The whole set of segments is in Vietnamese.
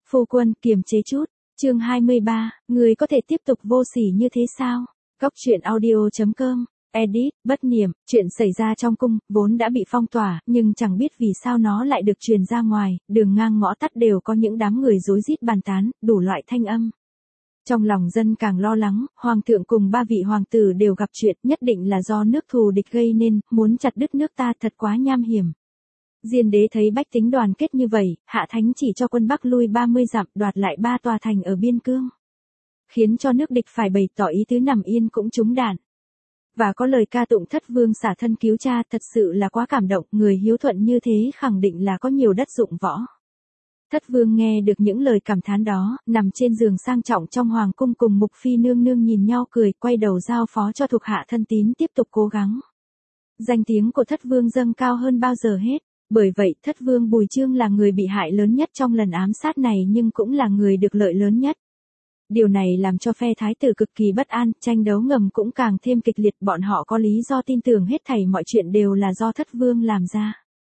Phu quân, kiềm chế chút. Chương 23, người có thể tiếp tục vô sỉ như thế sao? Góc truyện audio.com. Edit, bất niệm, chuyện xảy ra trong cung, vốn đã bị phong tỏa, nhưng chẳng biết vì sao nó lại được truyền ra ngoài, đường ngang ngõ tắt đều có những đám người rối rít bàn tán, đủ loại thanh âm. Trong lòng dân càng lo lắng, hoàng thượng cùng 3 vị hoàng tử đều gặp chuyện, nhất định là do nước thù địch gây nên, muốn chặt đứt nước ta thật quá nham hiểm. Diên đế thấy bách tính đoàn kết như vậy, hạ thánh chỉ cho quân Bắc lui 30 dặm, đoạt lại 3 tòa thành ở biên cương. Khiến cho nước địch phải bày tỏ ý tứ nằm yên cũng trúng đạn. Và có lời ca tụng thất vương xả thân cứu cha, thật sự là quá cảm động, người hiếu thuận như thế khẳng định là có nhiều đất dụng võ. Thất vương nghe được những lời cảm thán đó, nằm trên giường sang trọng trong hoàng cung cùng Mục Phi nương nương nhìn nhau cười, quay đầu giao phó cho thuộc hạ thân tín tiếp tục cố gắng. Danh tiếng của thất vương dâng cao hơn bao giờ hết, bởi vậy thất vương Bùi Chương là người bị hại lớn nhất trong lần ám sát này nhưng cũng là người được lợi lớn nhất. Điều này làm cho phe thái tử cực kỳ bất an, tranh đấu ngầm cũng càng thêm kịch liệt, bọn họ có lý do tin tưởng hết thảy mọi chuyện đều là do thất vương làm ra.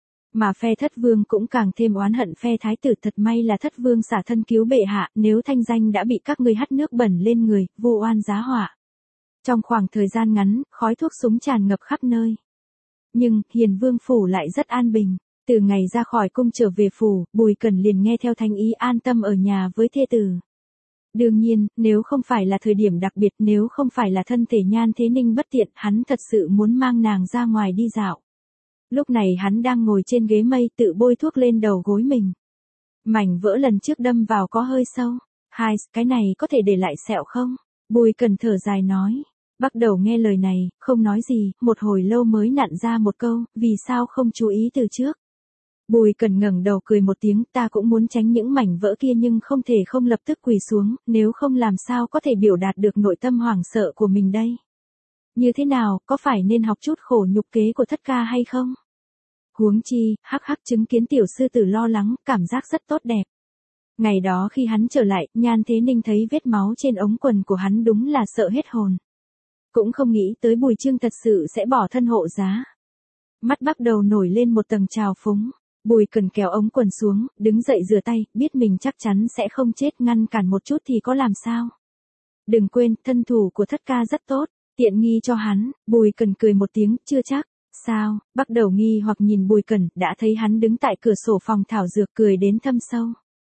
Mà phe thất vương cũng càng thêm oán hận phe thái tử, thật may là thất vương xả thân cứu bệ hạ, nếu thanh danh đã bị các ngươi hắt nước bẩn lên người, vô oan giá họa. Trong khoảng thời gian ngắn, khói thuốc súng tràn ngập khắp nơi. Nhưng, Hiền Vương phủ lại rất an bình. Từ ngày ra khỏi cung trở về phủ, Bùi Cẩn liền nghe theo thánh ý an tâm ở nhà với thê tử. Đương nhiên, nếu không phải là thời điểm đặc biệt, nếu không phải là thân thể Nhan Thế Ninh bất tiện, hắn thật sự muốn mang nàng ra ngoài đi dạo. Lúc này hắn đang ngồi trên ghế mây tự bôi thuốc lên đầu gối mình. Mảnh vỡ lần trước đâm vào có hơi sâu. Hai, cái này có thể để lại sẹo không? Bùi Cẩn thở dài nói. Bắt đầu nghe lời này, không nói gì, một hồi lâu mới nặn ra một câu, vì sao không chú ý từ trước. Bùi Cẩn ngẩng đầu cười một tiếng, ta cũng muốn tránh những mảnh vỡ kia nhưng không thể không lập tức quỳ xuống, nếu không làm sao có thể biểu đạt được nội tâm hoảng sợ của mình đây. Như thế nào, có phải nên học chút khổ nhục kế của thất ca hay không? Huống chi, hắc hắc chứng kiến tiểu sư tử lo lắng, cảm giác rất tốt đẹp. Ngày đó khi hắn trở lại, Nhan Thế Ninh thấy vết máu trên ống quần của hắn đúng là sợ hết hồn. Cũng không nghĩ tới Bùi Chương thật sự sẽ bỏ thân hộ giá. Mắt bắt đầu nổi lên một tầng trào phúng. Bùi Cẩn kéo ống quần xuống, đứng dậy rửa tay, biết mình chắc chắn sẽ không chết, ngăn cản một chút thì có làm sao. Đừng quên, thân thủ của thất ca rất tốt, tiện nghi cho hắn. Bùi Cẩn cười một tiếng, chưa chắc. Sao? Bắt đầu nghi hoặc nhìn Bùi Cẩn, đã thấy hắn đứng tại cửa sổ phòng thảo dược cười đến thâm sâu.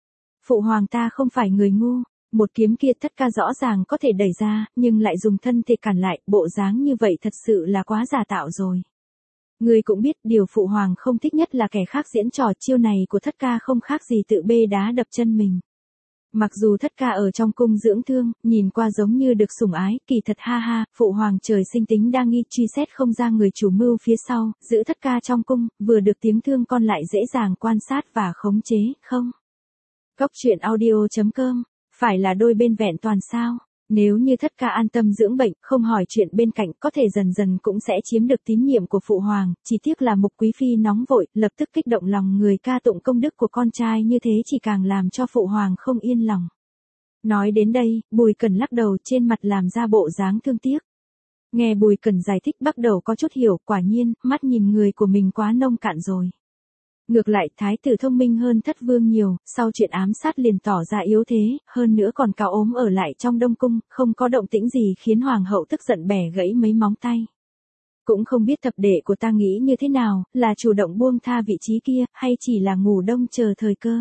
Phụ hoàng ta không phải người ngu. Một kiếm kia thất ca rõ ràng có thể đẩy ra, nhưng lại dùng thân thể cản lại, bộ dáng như vậy thật sự là quá giả tạo rồi. Người cũng biết điều phụ hoàng không thích nhất là kẻ khác diễn trò, chiêu này của thất ca không khác gì tự bê đá đập chân mình. Mặc dù thất ca ở trong cung dưỡng thương, nhìn qua giống như được sủng ái, kỳ thật ha ha, phụ hoàng trời sinh tính đa nghi, truy xét không ra người chủ mưu phía sau, giữ thất ca trong cung, vừa được tiếng thương con lại dễ dàng quan sát và khống chế, không? Góc truyện audio.com. Phải là đôi bên vẹn toàn sao? Nếu như thất ca an tâm dưỡng bệnh, không hỏi chuyện bên cạnh, có thể dần dần cũng sẽ chiếm được tín nhiệm của phụ hoàng, chỉ tiếc là Mục Quý Phi nóng vội, lập tức kích động lòng người ca tụng công đức của con trai như thế chỉ càng làm cho phụ hoàng không yên lòng. Nói đến đây, Bùi Cẩn lắc đầu trên mặt làm ra bộ dáng thương tiếc. Nghe Bùi Cẩn giải thích bắt đầu có chút hiểu, quả nhiên, mắt nhìn người của mình quá nông cạn rồi. Ngược lại, thái tử thông minh hơn thất vương nhiều, sau chuyện ám sát liền tỏ ra yếu thế, hơn nữa còn cao ốm ở lại trong Đông Cung, không có động tĩnh gì khiến hoàng hậu tức giận bẻ gãy mấy móng tay. Cũng không biết thập đệ của ta nghĩ như thế nào, là chủ động buông tha vị trí kia, hay chỉ là ngủ đông chờ thời cơ.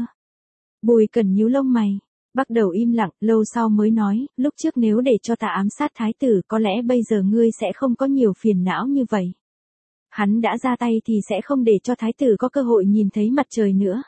Bùi Cẩn nhíu lông mày, bắt đầu im lặng, lâu sau mới nói, lúc trước nếu để cho ta ám sát thái tử có lẽ bây giờ ngươi sẽ không có nhiều phiền não như vậy. Hắn đã ra tay thì sẽ không để cho thái tử có cơ hội nhìn thấy mặt trời nữa.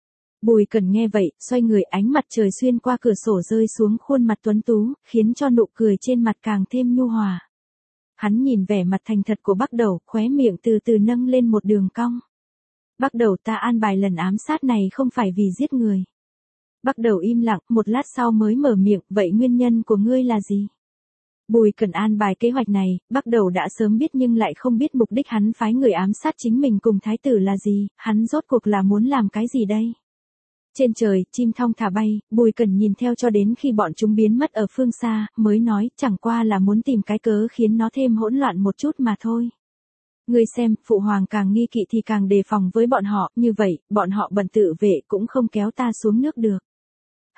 Bùi Cẩn nghe vậy, xoay người, ánh mặt trời xuyên qua cửa sổ rơi xuống khuôn mặt tuấn tú, khiến cho nụ cười trên mặt càng thêm nhu hòa. Hắn nhìn vẻ mặt thành thật của Bắc Đầu, khóe miệng từ từ nâng lên một đường cong. Bắc Đầu, ta an bài lần ám sát này không phải vì giết người. Bắc Đầu im lặng, một lát sau mới mở miệng, vậy nguyên nhân của ngươi là gì? Bùi Cẩn an bài kế hoạch này, Bắc Đầu đã sớm biết nhưng lại không biết mục đích hắn phái người ám sát chính mình cùng thái tử là gì, hắn rốt cuộc là muốn làm cái gì đây? Trên trời, chim thong thả bay, Bùi Cẩn nhìn theo cho đến khi bọn chúng biến mất ở phương xa, mới nói, chẳng qua là muốn tìm cái cớ khiến nó thêm hỗn loạn một chút mà thôi. Ngươi xem, phụ hoàng càng nghi kỵ thì càng đề phòng với bọn họ, như vậy, bọn họ bần tự vệ cũng không kéo ta xuống nước được.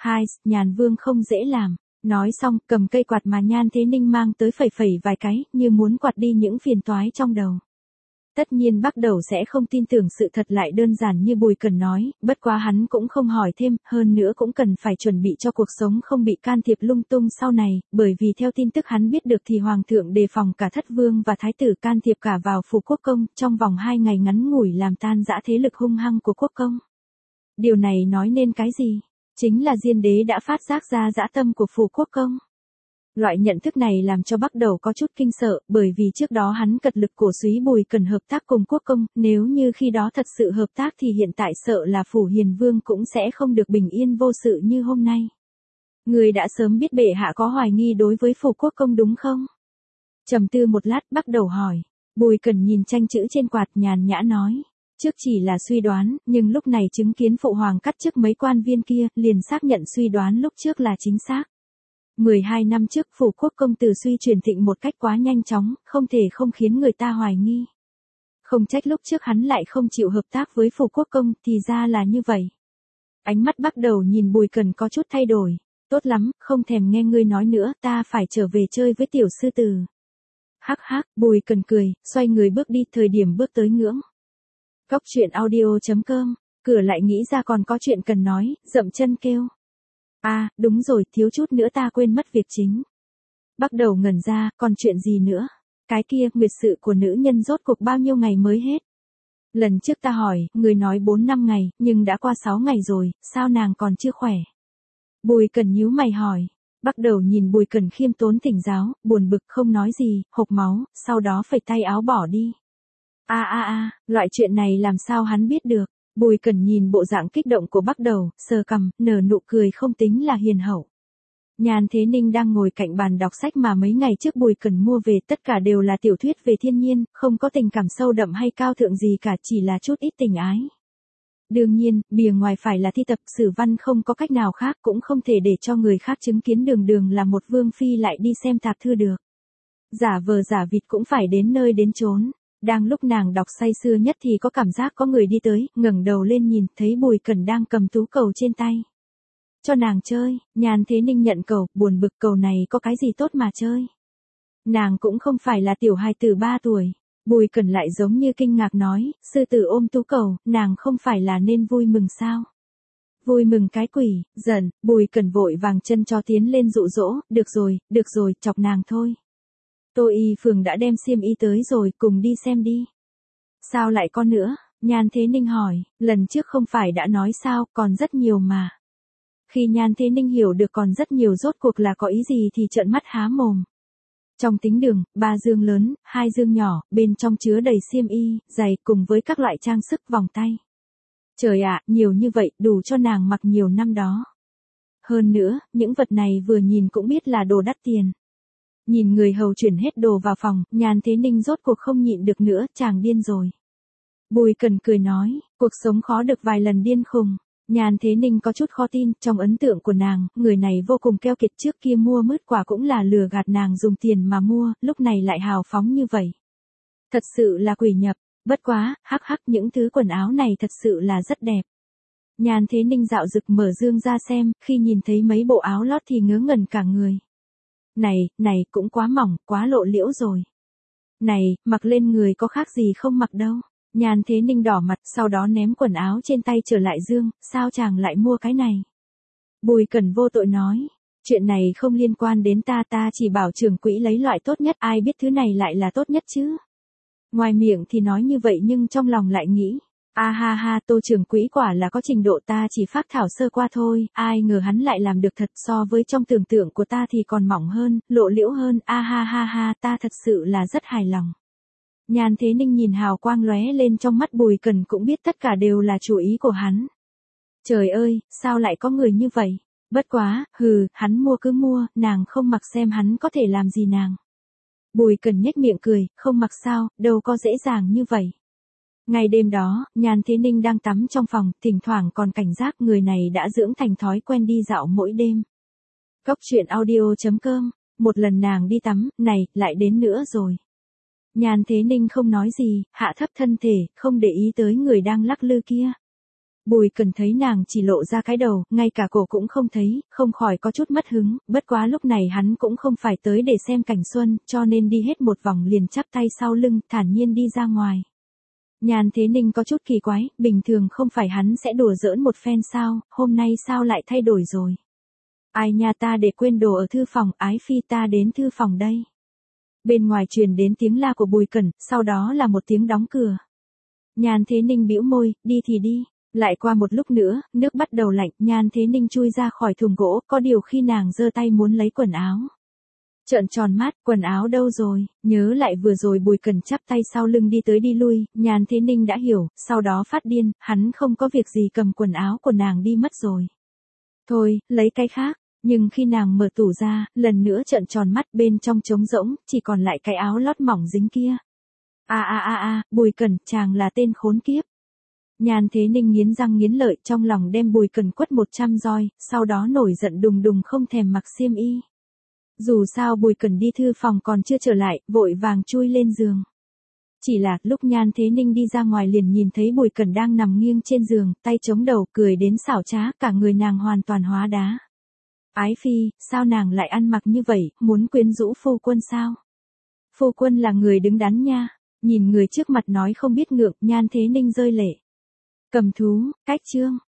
Hai, Nhàn Vương không dễ làm. Nói xong, cầm cây quạt mà Nhan Thế Ninh mang tới phẩy phẩy vài cái, như muốn quạt đi những phiền toái trong đầu. Tất nhiên Bắc Đầu sẽ không tin tưởng sự thật lại đơn giản như Bùi Cần nói, bất quá hắn cũng không hỏi thêm, hơn nữa cũng cần phải chuẩn bị cho cuộc sống không bị can thiệp lung tung sau này, bởi vì theo tin tức hắn biết được thì Hoàng thượng đề phòng cả Thất Vương và Thái tử can thiệp cả vào phủ quốc công, trong vòng 2 ngày ngắn ngủi làm tan rã thế lực hung hăng của quốc công. Điều này nói nên cái gì? Chính là Diên Đế đã phát giác ra dã tâm của phủ quốc công. Loại nhận thức này làm cho Bắc Đầu có chút kinh sợ, bởi vì trước đó hắn cật lực cổ suý Bùi Cần hợp tác cùng quốc công, nếu như khi đó thật sự hợp tác thì hiện tại sợ là phủ Hiền Vương cũng sẽ không được bình yên vô sự như hôm nay. Người đã sớm biết bệ hạ có hoài nghi đối với phủ quốc công đúng không? Trầm tư một lát Bắc Đầu hỏi. Bùi Cần nhìn tranh chữ trên quạt nhàn nhã nói. Trước chỉ là suy đoán, nhưng lúc này chứng kiến phụ hoàng cắt chức mấy quan viên kia, liền xác nhận suy đoán lúc trước là chính xác. 12 năm trước phủ quốc công từ suy truyền thịnh một cách quá nhanh chóng, không thể không khiến người ta hoài nghi. Không trách lúc trước hắn lại không chịu hợp tác với phủ quốc công, thì ra là như vậy. Ánh mắt Bắc Đầu nhìn Bùi Cần có chút thay đổi. Tốt lắm, không thèm nghe ngươi nói nữa, ta phải trở về chơi với tiểu sư tử. Hắc hắc, Bùi Cần cười, xoay người bước đi, thời điểm bước tới ngưỡng. Cóc truyện audio.com, cửa lại nghĩ ra còn có chuyện cần nói, dậm chân kêu. Đúng rồi, thiếu chút nữa ta quên mất việc chính. Bắc Đầu ngẩn ra, còn chuyện gì nữa? Cái kia, nguyệt sự của nữ nhân rốt cuộc bao nhiêu ngày mới hết? Lần trước ta hỏi, người nói 4-5 ngày, nhưng đã qua 6 ngày rồi, sao nàng còn chưa khỏe? Bùi Cần nhíu mày hỏi. Bắc Đầu nhìn Bùi Cần khiêm tốn thỉnh giáo, buồn bực không nói gì, hộc máu, sau đó phẩy tay áo bỏ đi. Loại chuyện này làm sao hắn biết được? Bùi Cần nhìn bộ dạng kích động của Bắc Đầu, sờ cằm, nở nụ cười không tính là hiền hậu. Nhan Thế Ninh đang ngồi cạnh bàn đọc sách mà mấy ngày trước Bùi Cần mua về, tất cả đều là tiểu thuyết về thiên nhiên, không có tình cảm sâu đậm hay cao thượng gì cả, chỉ là chút ít tình ái. Đương nhiên, bìa ngoài phải là thi tập sử văn, không có cách nào khác, cũng không thể để cho người khác chứng kiến đường đường là một vương phi lại đi xem tạp thư được. Giả vờ giả vịt cũng phải đến nơi đến chốn. Đang lúc nàng đọc say sưa nhất thì có cảm giác có người đi tới, ngẩng đầu lên nhìn, thấy Bùi Cần đang cầm tú cầu trên tay. Cho nàng chơi, Nhan Thế Ninh nhận cầu, buồn bực cầu này có cái gì tốt mà chơi. Nàng cũng không phải là tiểu hài tử 3 tuổi. Bùi Cần lại giống như kinh ngạc nói, sư tử ôm tú cầu, nàng không phải là nên vui mừng sao? Vui mừng cái quỷ, giận, Bùi Cần vội vàng chân cho tiến lên dụ dỗ, được rồi, chọc nàng thôi. Tô Y Phường đã đem xiêm y tới rồi, cùng đi xem đi. Sao lại có nữa? Nhan Thế Ninh hỏi, lần trước không phải đã nói sao, còn rất nhiều mà. Khi Nhan Thế Ninh hiểu được còn rất nhiều rốt cuộc là có ý gì thì trợn mắt há mồm. Trong tính đường, 3 dương lớn, 2 dương nhỏ, bên trong chứa đầy xiêm y, giày cùng với các loại trang sức vòng tay. Trời ạ, nhiều như vậy, đủ cho nàng mặc nhiều năm đó. Hơn nữa, những vật này vừa nhìn cũng biết là đồ đắt tiền. Nhìn người hầu chuyển hết đồ vào phòng, Nhan Thế Ninh rốt cuộc không nhịn được nữa, chàng điên rồi. Bùi Cần cười nói, cuộc sống khó được vài lần điên khùng. Nhan Thế Ninh có chút khó tin, trong ấn tượng của nàng, người này vô cùng keo kiệt, trước kia mua mứt quả cũng là lừa gạt nàng dùng tiền mà mua, lúc này lại hào phóng như vậy. Thật sự là quỷ nhập, bất quá, hắc hắc, những thứ quần áo này thật sự là rất đẹp. Nhan Thế Ninh dạo dực mở dương ra xem, khi nhìn thấy mấy bộ áo lót thì ngớ ngẩn cả người. Này, cũng quá mỏng, quá lộ liễu rồi. Này, mặc lên người có khác gì không mặc đâu. Nhan Thế Ninh đỏ mặt, sau đó ném quần áo trên tay trở lại dương, sao chàng lại mua cái này? Bùi Cần vô tội nói, chuyện này không liên quan đến ta chỉ bảo trưởng quỹ lấy loại tốt nhất, ai biết thứ này lại là tốt nhất chứ? Ngoài miệng thì nói như vậy nhưng trong lòng lại nghĩ, Tô trưởng quỹ quả là có trình độ, ta chỉ phác thảo sơ qua thôi, ai ngờ hắn lại làm được thật, so với trong tưởng tượng của ta thì còn mỏng hơn, lộ liễu hơn, ta thật sự là rất hài lòng. Nhan Thế Ninh nhìn hào quang lóe lên trong mắt Bùi Cần cũng biết tất cả đều là chủ ý của hắn. Trời ơi, sao lại có người như vậy? Bất quá, hắn mua cứ mua, nàng không mặc xem hắn có thể làm gì nàng. Bùi Cần nhếch miệng cười, không mặc sao, đâu có dễ dàng như vậy. Ngày đêm đó, Nhan Thế Ninh đang tắm trong phòng, thỉnh thoảng còn cảnh giác người này đã dưỡng thành thói quen đi dạo mỗi đêm. Cóc truyện audio.com, một lần nàng đi tắm, này, lại đến nữa rồi. Nhan Thế Ninh không nói gì, hạ thấp thân thể, không để ý tới người đang lắc lư kia. Bùi Cẩn thấy nàng chỉ lộ ra cái đầu, ngay cả cổ cũng không thấy, không khỏi có chút mất hứng, bất quá lúc này hắn cũng không phải tới để xem cảnh xuân, cho nên đi hết một vòng liền chắp tay sau lưng, thản nhiên đi ra ngoài. Nhan Thế Ninh có chút kỳ quái, bình thường không phải hắn sẽ đùa giỡn một phen sao, hôm nay sao lại thay đổi rồi. Ai nha, ta để quên đồ ở thư phòng, ái phi ta đến thư phòng đây. Bên ngoài truyền đến tiếng la của Bùi Cẩn, sau đó là một tiếng đóng cửa. Nhan Thế Ninh bĩu môi, đi thì đi. Lại qua một lúc nữa, nước bắt đầu lạnh, Nhan Thế Ninh chui ra khỏi thùng gỗ, có điều khi nàng giơ tay muốn lấy quần áo. Trợn tròn mắt, quần áo đâu rồi, nhớ lại vừa rồi Bùi Cẩn chắp tay sau lưng đi tới đi lui, Nhan Thế Ninh đã hiểu, sau đó phát điên, hắn không có việc gì cầm quần áo của nàng đi mất rồi. Thôi, lấy cái khác, nhưng khi nàng mở tủ ra, lần nữa trợn tròn mắt, bên trong trống rỗng, chỉ còn lại cái áo lót mỏng dính kia. Bùi Cẩn, chàng là tên khốn kiếp. Nhan Thế Ninh nghiến răng nghiến lợi, trong lòng đem Bùi Cẩn quất 100 roi, sau đó nổi giận đùng đùng không thèm mặc xiêm y. Dù sao Bùi Cẩn đi thư phòng còn chưa trở lại, vội vàng chui lên giường. Chỉ là, lúc Nhan Thế Ninh đi ra ngoài liền nhìn thấy Bùi Cẩn đang nằm nghiêng trên giường, tay chống đầu, cười đến xảo trá, cả người nàng hoàn toàn hóa đá. Ái phi, sao nàng lại ăn mặc như vậy, muốn quyến rũ phu quân sao? Phu quân là người đứng đắn nha. Nhìn người trước mặt nói không biết ngượng, Nhan Thế Ninh rơi lệ. Cầm thú, cách chương.